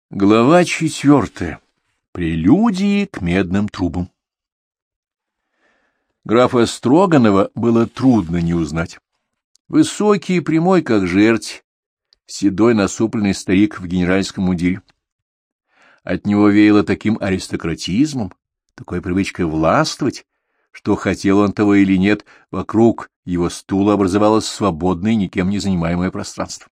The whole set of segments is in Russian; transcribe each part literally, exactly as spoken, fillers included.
Глава четвертая. Прелюдии к медным трубам. Графа Строганова было трудно не узнать. Высокий и прямой, как жерть, седой насупленный старик в генеральском мундире. От него веяло таким аристократизмом, такой привычкой властвовать, что, хотел он того или нет, вокруг его стула образовалось свободное, никем не занимаемое пространство.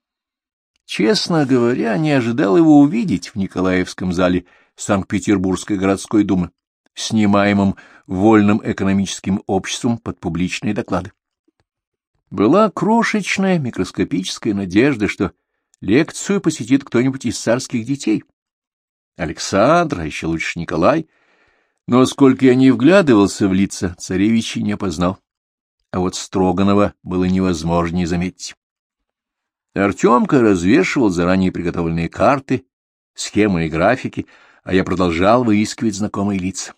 Честно говоря, не ожидал его увидеть в Николаевском зале Санкт-Петербургской городской думы, снимаемом Вольным экономическим обществом под публичные доклады. Была крошечная микроскопическая надежда, что лекцию посетит кто-нибудь из царских детей. Александр, а еще лучше Николай, но сколько я не вглядывался в лица, царевича не опознал, а вот Строганова было невозможно не заметить. Артемка развешивал заранее приготовленные карты, схемы и графики, а я продолжал выискивать знакомые лица.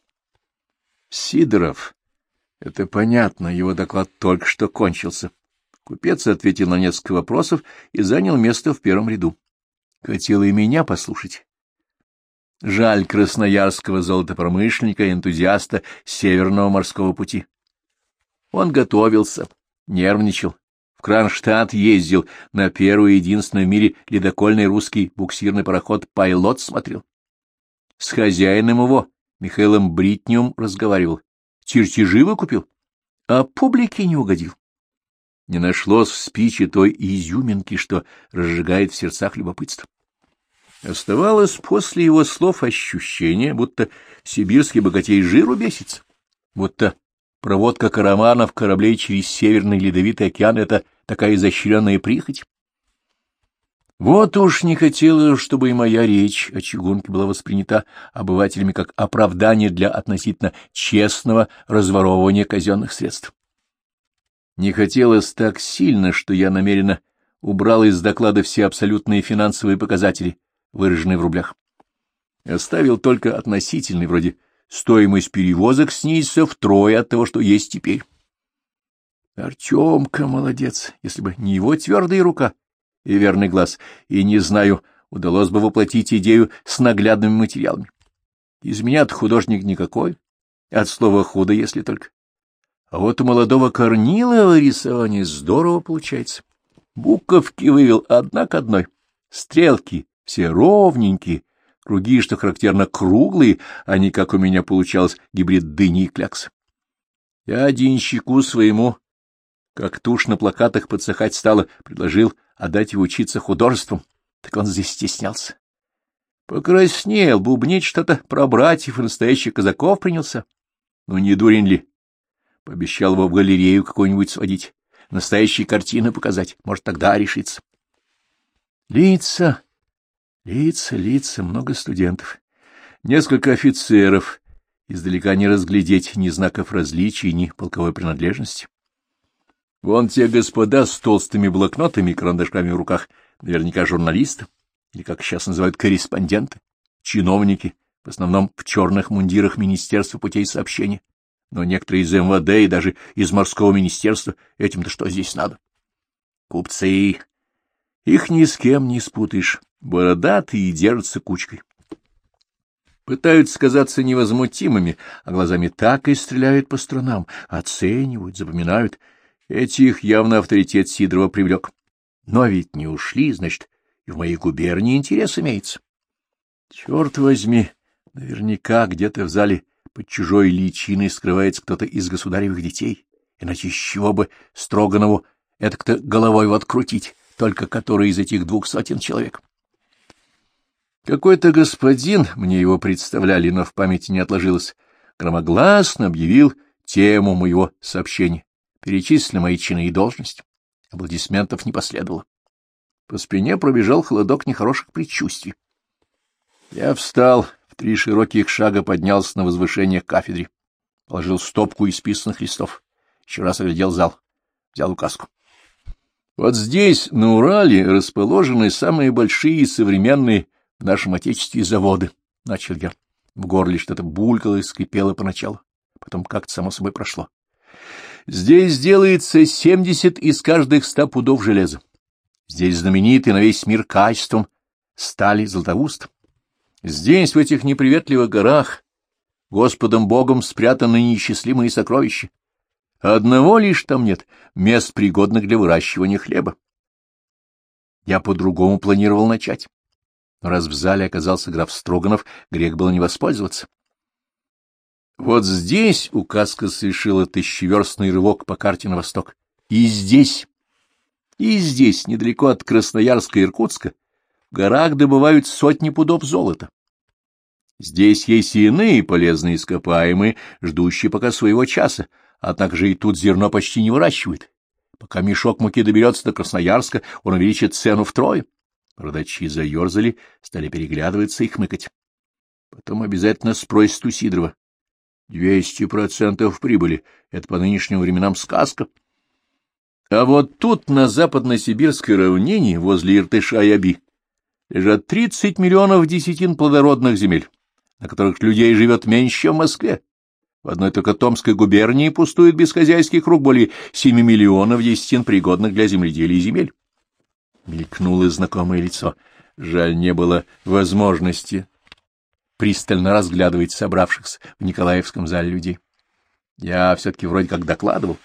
Сидоров. Это понятно, его доклад только что кончился. Купец ответил на несколько вопросов и занял место в первом ряду. Хотел и меня послушать. Жаль красноярского золотопромышленника и энтузиаста Северного морского пути. Он готовился, нервничал. В Кронштадт ездил, на первый и единственный в мире ледокольный русский буксирный пароход «Пайлот» смотрел. С хозяином его, Михаилом Бритневым, разговаривал. Чертежи выкупил, а публике не угодил. Не нашлось в спиче той изюминки, что разжигает в сердцах любопытство. Оставалось после его слов ощущение, будто сибирский богатей жиру бесится, будто проводка караванов кораблей через Северный Ледовитый океан — это такая изощренная прихоть. Вот уж не хотелось, чтобы и моя речь о чугунке была воспринята обывателями как оправдание для относительно честного разворовывания казенных средств. Не хотелось так сильно, что я намеренно убрал из доклада все абсолютные финансовые показатели, выраженные в рублях. Оставил только относительный, вроде стоимость перевозок снизится втрое от того, что есть теперь. Артемка молодец, если бы не его твердая рука и верный глаз, и, не знаю, удалось бы воплотить идею с наглядными материалами. Из меня-то художник никакой, от слова «худо», если только. А вот у молодого Корнилова рисование здорово получается. Буковки вывел одна к одной, стрелки все ровненькие, круги, что характерно, круглые, а не, как у меня получалось, гибрид дыни и кляксы. Я денщику своему, как тушь на плакатах подсыхать стала, предложил отдать его учиться художеством, так он здесь стеснялся. Покраснел, бубнить что-то про братьев и настоящих казаков принялся. Ну, не дурень ли? Пообещал его в галерею какую-нибудь сводить, настоящие картины показать, может, тогда решится. Лица, лица, лица, много студентов, несколько офицеров, издалека не разглядеть ни знаков различий, ни полковой принадлежности. Вон те господа с толстыми блокнотами и карандашками в руках, наверняка журналисты, или, как сейчас называют, корреспонденты, чиновники, в основном в черных мундирах Министерства путей сообщения, но некоторые из эм вэ дэ и даже из морского министерства, этим-то что здесь надо? Купцы. Их ни с кем не спутаешь, бородатые и держатся кучкой. Пытаются казаться невозмутимыми, а глазами так и стреляют по сторонам, оценивают, запоминают. Этих явно авторитет Сидорова привлек. Но ведь не ушли, значит, и в моей губернии интерес имеется. Черт возьми, наверняка где-то в зале под чужой личиной скрывается кто-то из государевых детей, иначе с чего бы Строганову это-то головой вот крутить, только который из этих двух сотен человек. Какой-то господин, мне его представляли, но в памяти не отложилось, громогласно объявил тему моего сообщения. Перечислили мои чины и должности. Аплодисментов не последовало. По спине пробежал холодок нехороших предчувствий. Я встал, в три широких шага поднялся на возвышение к кафедре, положил стопку исписанных листов, еще раз оглядел зал, взял указку. Вот здесь, на Урале, расположены самые большие и современные в нашем отечестве заводы, — начал я. В горле что-то булькало и скрипело поначалу, потом как-то само собой прошло. Здесь делается семьдесят из каждых ста пудов железа. Здесь знаменитый на весь мир качеством стали, Златоуст. Здесь, в этих неприветливых горах, Господом Богом спрятаны неисчислимые сокровища. Одного лишь там нет — мест, пригодных для выращивания хлеба. Я по-другому планировал начать. Но раз в зале оказался граф Строганов, грех было не воспользоваться. Вот здесь указка совершила тысячеверстный рывок по карте на восток. И здесь, и здесь, недалеко от Красноярска и Иркутска, в горах добывают сотни пудов золота. Здесь есть и иные полезные ископаемые, ждущие пока своего часа, однако же и тут зерно почти не выращивают. Пока мешок муки доберется до Красноярска, он увеличит цену втрое. Продачи заерзали, стали переглядываться и хмыкать. Потом обязательно спросят у Сидорова. Двести процентов прибыли — это по нынешним временам сказка. А вот тут, на западно-сибирской равнине, возле Иртыша и Оби, лежат тридцать миллионов десятин плодородных земель, на которых людей живет меньше, чем в Москве. В одной только Томской губернии пустует без хозяйских рук более семи миллионов десятин пригодных для земледелия земель. Мелькнуло знакомое лицо. Жаль, не было возможности пристально разглядывать собравшихся в Николаевском зале людей. Я все-таки вроде как докладывал.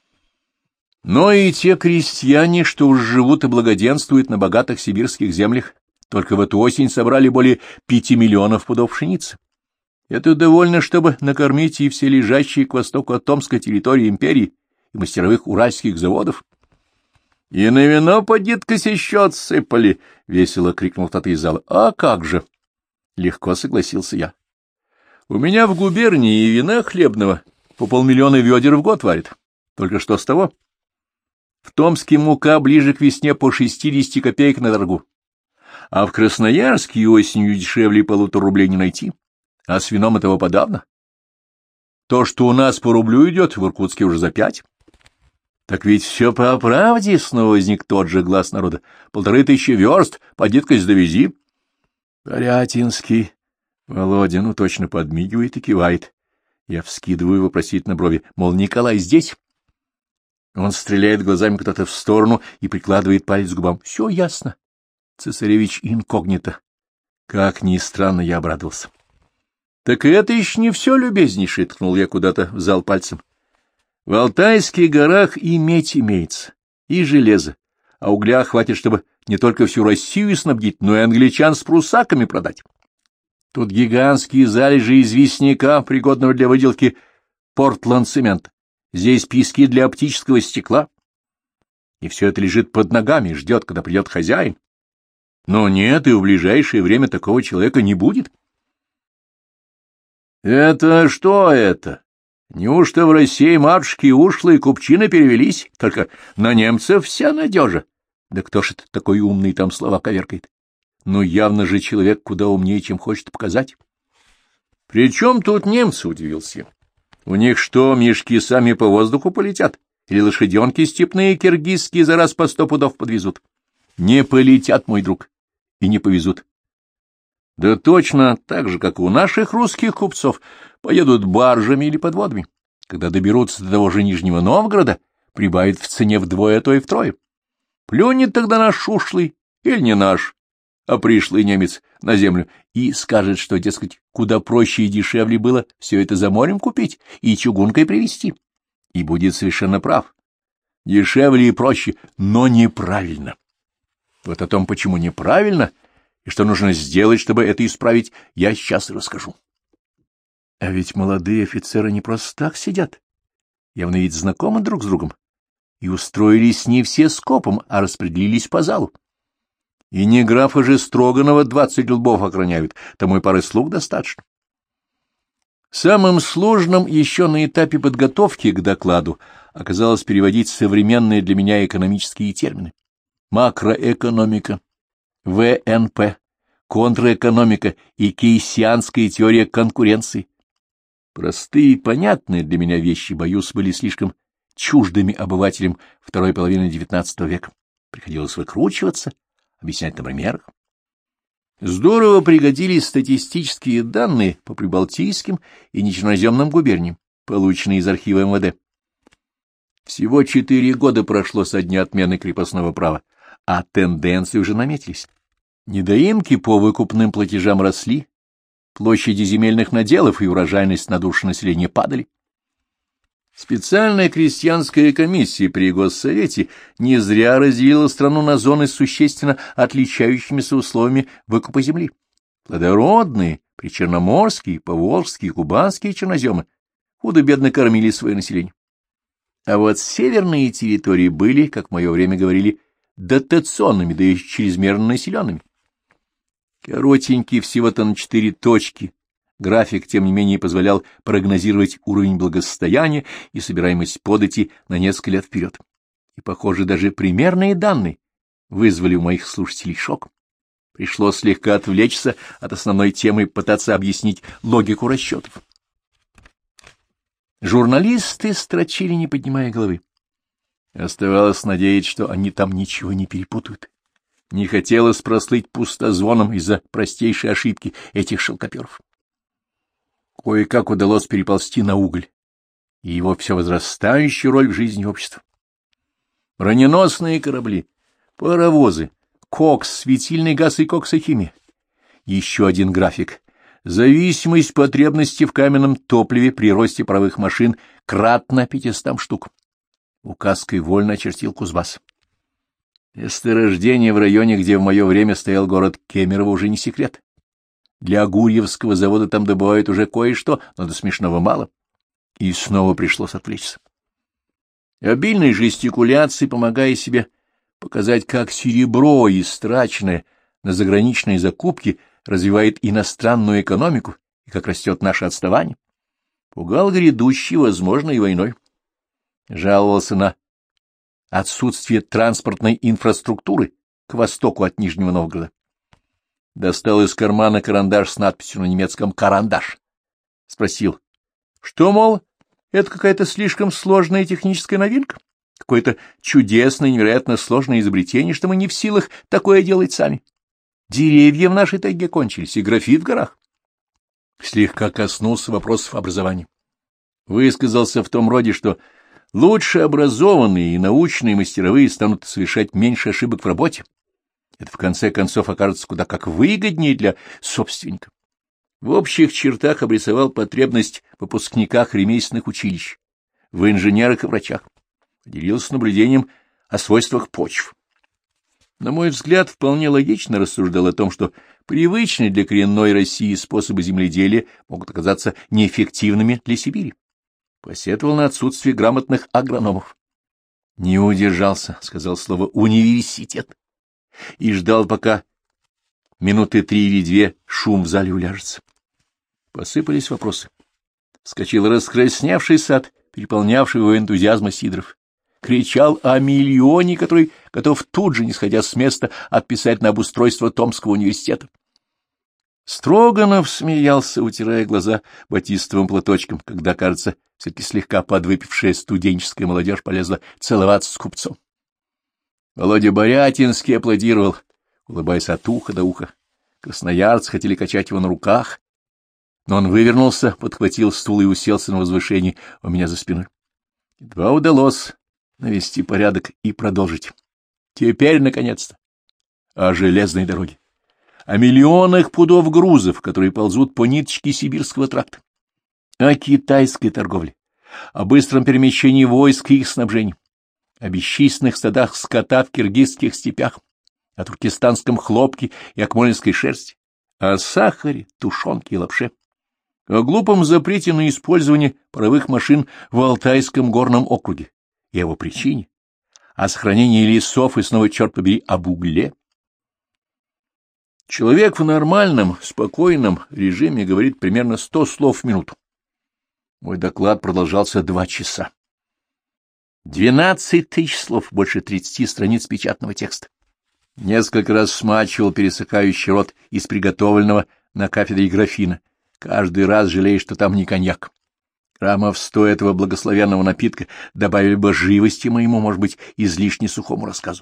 Но и те крестьяне, что уж живут и благоденствуют на богатых сибирских землях, только в эту осень собрали более пяти миллионов пудов пшеницы. Это довольно, чтобы накормить и все лежащие к востоку от Томской территории империи и мастеровых уральских заводов. — И на вино поди-ка еще отсыпали! — весело крикнул кто-то из зала. — А как же! — легко согласился я. — У меня в губернии и вина хлебного по полмиллиона ведер в год варят. Только что с того? В Томске мука ближе к весне по шестидесяти копеек на торгу. А в Красноярске осенью дешевле полутора рублей не найти. А с вином этого подавно. То, что у нас по рублю идет, в Иркутске уже за пять. Так ведь все по правде, снова возник тот же глаз народа. Полторы тысячи верст, поди-ка довези. Порятинский. Володя, ну, точно подмигивает и кивает. Я вскидываю вопросительно брови, мол, Николай здесь? Он стреляет глазами куда-то в сторону и прикладывает палец к губам. Все ясно. Цесаревич инкогнито. Как ни странно, я обрадовался. Так и это еще не все, любезнейший, ткнул я куда-то в зал пальцем. В Алтайских горах и медь имеется, и железо, а угля хватит, чтобы не только всю Россию снабдить, но и англичан с прусаками продать. Тут гигантские залежи известняка, пригодного для выделки портланд-цемента. Здесь пески для оптического стекла. И все это лежит под ногами, ждет, когда придет хозяин. Но нет, и в ближайшее время такого человека не будет. — Это что это? Неужто в России матушки ушлые купчины перевелись? Только на немцев вся надежа. Да кто ж это такой умный там слова коверкает? Ну, явно же человек куда умнее, чем хочет показать. — При чем тут немцы? — удивился я. — У них что, мешки сами по воздуху полетят? Или лошаденки степные киргизские за раз по сто пудов подвезут? Не полетят, мой друг, и не повезут. Да точно так же, как у наших русских купцов, поедут баржами или подводами. Когда доберутся до того же Нижнего Новгорода, прибавят в цене вдвое, а то и втрое. Плюнет тогда наш ушлый, или не наш, а пришлый немец на землю, и скажет, что, дескать, куда проще и дешевле было все это за морем купить и чугункой привезти. И будет совершенно прав. Дешевле и проще, но неправильно. Вот о том, почему неправильно, и что нужно сделать, чтобы это исправить, я сейчас расскажу. А ведь молодые офицеры не просто так сидят. Явно ведь знакомы друг с другом. И устроились не все скопом, а распределились по залу. И не графа же Строганова двадцать лбов охраняют, тому и пары слуг достаточно. Самым сложным еще на этапе подготовки к докладу оказалось переводить современные для меня экономические термины. Макроэкономика, вэ эн пэ, контрэкономика и кейсианская теория конкуренции. Простые и понятные для меня вещи, боюсь, были слишком чуждыми обывателям второй половины девятнадцатого века. Приходилось выкручиваться, объяснять на примерах. Здорово пригодились статистические данные по прибалтийским и нечерноземным губерниям, полученные из архива эм вэ дэ. Всего четыре года прошло со дня отмены крепостного права, а тенденции уже наметились. Недоимки по выкупным платежам росли, площади земельных наделов и урожайность на душу населения падали. Специальная крестьянская комиссия при Госсовете не зря разделила страну на зоны с существенно отличающимися условиями выкупа земли. Плодородные, причерноморские, поволжские, кубанские черноземы худо-бедно кормили свое население. А вот северные территории были, как в мое время говорили, дотационными, да и чрезмерно населенными. Коротенький, всего-то на четыре точки, график, тем не менее, позволял прогнозировать уровень благосостояния и собираемость подати на несколько лет вперед. И, похоже, даже примерные данные вызвали у моих слушателей шок. Пришлось слегка отвлечься от основной темы и пытаться объяснить логику расчетов. Журналисты строчили, не поднимая головы. Оставалось надеяться, что они там ничего не перепутают. Не хотелось прослыть пустозвоном из-за простейшей ошибки этих шелкоперов. Кое-как удалось переползти на уголь и его все возрастающую роль в жизни общества. Броненосные корабли, паровозы, кокс, светильный газ и коксохимия. Еще один график. Зависимость потребности в каменном топливе при росте паровых машин кратно пятистам штук. Указкой вольно очертил Кузбасс. Месторождение в районе, где в мое время стоял город Кемерово, уже не секрет. Для Гурьевского завода там добывают уже кое-что, но до смешного мало. И снова пришлось отвлечься. Обильной жестикуляцией, помогая себе показать, как серебро, истраченное на заграничные закупки, развивает иностранную экономику и как растет наше отставание, пугал грядущей, возможной войной. Жаловался на отсутствие транспортной инфраструктуры к востоку от Нижнего Новгорода. Достал из кармана карандаш с надписью на немецком «Карандаш». Спросил, что, мол, это какая-то слишком сложная техническая новинка? Какое-то чудесное, невероятно сложное изобретение, что мы не в силах такое делать сами. Деревья в нашей тайге кончились, и графит в горах. Слегка коснулся вопросов образования. Высказался в том роде, что лучше образованные и научные мастеровые станут совершать меньше ошибок в работе. Это, в конце концов, окажется куда как выгоднее для собственника. В общих чертах обрисовал потребность в выпускниках ремесленных училищ, в инженерах и врачах. Поделился наблюдением о свойствах почв. На мой взгляд, вполне логично рассуждал о том, что привычные для коренной России способы земледелия могут оказаться неэффективными для Сибири. Посетовал на отсутствие грамотных агрономов. Не удержался, сказал слово «университет» и ждал, пока минуты три или две шум в зале уляжется. Посыпались вопросы. Вскочил раскрасневший сад, переполнявший его энтузиазма Сидоров. Кричал о миллионе, который готов тут же, не сходя с места, отписать на обустройство Томского университета. Строганов смеялся, утирая глаза батистовым платочком, когда, кажется, все-таки слегка подвыпившая студенческая молодежь полезла целоваться с купцом. Володя Борятинский аплодировал, улыбаясь от уха до уха. Красноярцы хотели качать его на руках, но он вывернулся, подхватил стул и уселся на возвышении у меня за спиной. Едва удалось навести порядок и продолжить. Теперь, наконец-то, о железной дороге, о миллионах пудов грузов, которые ползут по ниточке Сибирского тракта, о китайской торговле, о быстром перемещении войск и их снабжении, о бесчисленных стадах скота в киргизских степях, о туркестанском хлопке и акмолинской шерсти, о сахаре, тушенке и лапше, о глупом запрете на использование паровых машин в Алтайском горном округе и его причине, о сохранении лесов и снова, черт побери, об угле. Человек в нормальном, спокойном режиме говорит примерно сто слов в минуту. Мой доклад продолжался два часа. Двенадцать тысяч слов, больше тридцати страниц печатного текста. Несколько раз смачивал пересыхающий рот из приготовленного на кафедре графина, каждый раз жалея, что там не коньяк. Граммов сто этого благословенного напитка добавили бы живости моему, может быть, излишне сухому рассказу.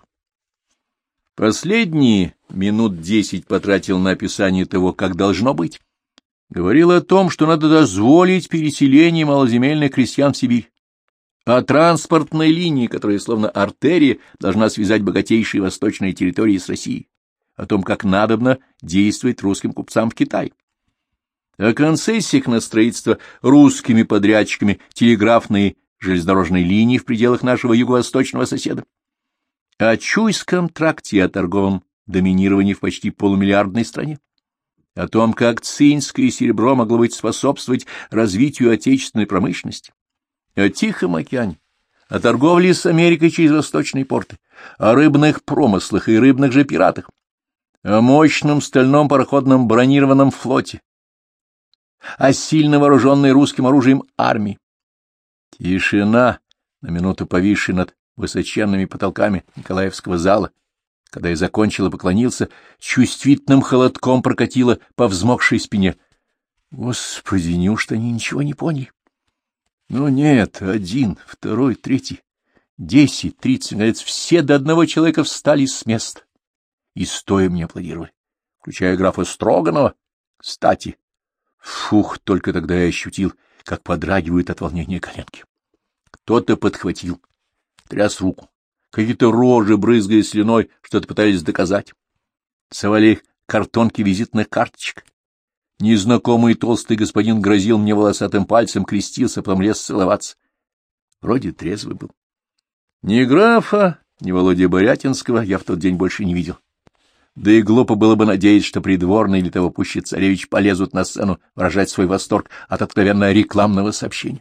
Последние минут десять потратил на описание того, как должно быть. Говорил о том, что надо дозволить переселение малоземельных крестьян в Сибирь, о транспортной линии, которая, словно артерия, должна связать богатейшие восточные территории с Россией. о том, как надобно действовать русским купцам в Китае. О концессиях на строительство русскими подрядчиками телеграфной железнодорожной линии в пределах нашего юго-восточного соседа. О Чуйском тракте и о торговом доминировании в почти полумиллиардной стране. О том, как цинское серебро могло быть способствовать развитию отечественной промышленности. О Тихом океане, о торговле с Америкой через восточные порты, о рыбных промыслах и рыбных же пиратах, о мощном стальном пароходном бронированном флоте, о сильно вооруженной русским оружием армии. Тишина, на минуту повисшая над высоченными потолками Николаевского зала, когда я закончил и поклонился, чувствительным холодком прокатило по взмокшей спине. Господи, неужто они ничего не поняли? Ну нет, один, второй, третий, десять, тридцать, наконец, все до одного человека встали с места и стоя мне аплодировали, включая графа Строганова. Кстати, фух, только тогда я ощутил, как подрагивают от волнения коленки. Кто-то подхватил, тряс руку, какие-то рожи, брызгая слюной, что-то пытались доказать. Совали картонки визитных карточек. Незнакомый толстый господин грозил мне волосатым пальцем, крестился, потом лез целоваться. Вроде трезвый был. Ни графа, ни Володи Борятинского я в тот день больше не видел. Да и глупо было бы надеяться, что придворные или того пуще царевич полезут на сцену выражать свой восторг от откровенно рекламного сообщения.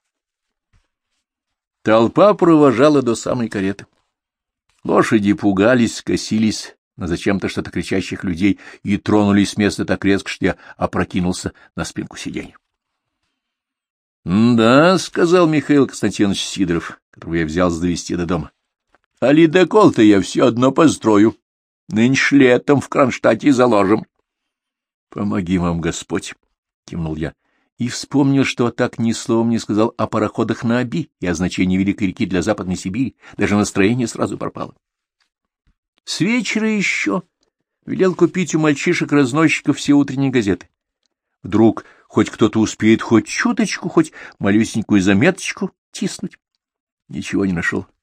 Толпа провожала до самой кареты. Лошади пугались, косились на зачем-то что-то кричащих людей и тронулись с места так резко, что я опрокинулся на спинку сиденья. — Да, — сказал Михаил Константинович Сидоров, которого я взялся довести до дома. — А ледокол-то я все одно построю. Нынче летом в Кронштадте заложим. — Помоги вам, Господь, — кивнул я, и вспомнил, что так ни словом не сказал о пароходах на Оби и о значении Великой реки для Западной Сибири. Даже настроение сразу пропало. С вечера еще велел купить у мальчишек-разносчиков все утренние газеты. Вдруг хоть кто-то успеет хоть чуточку, хоть малюсенькую заметочку тиснуть. Ничего не нашел.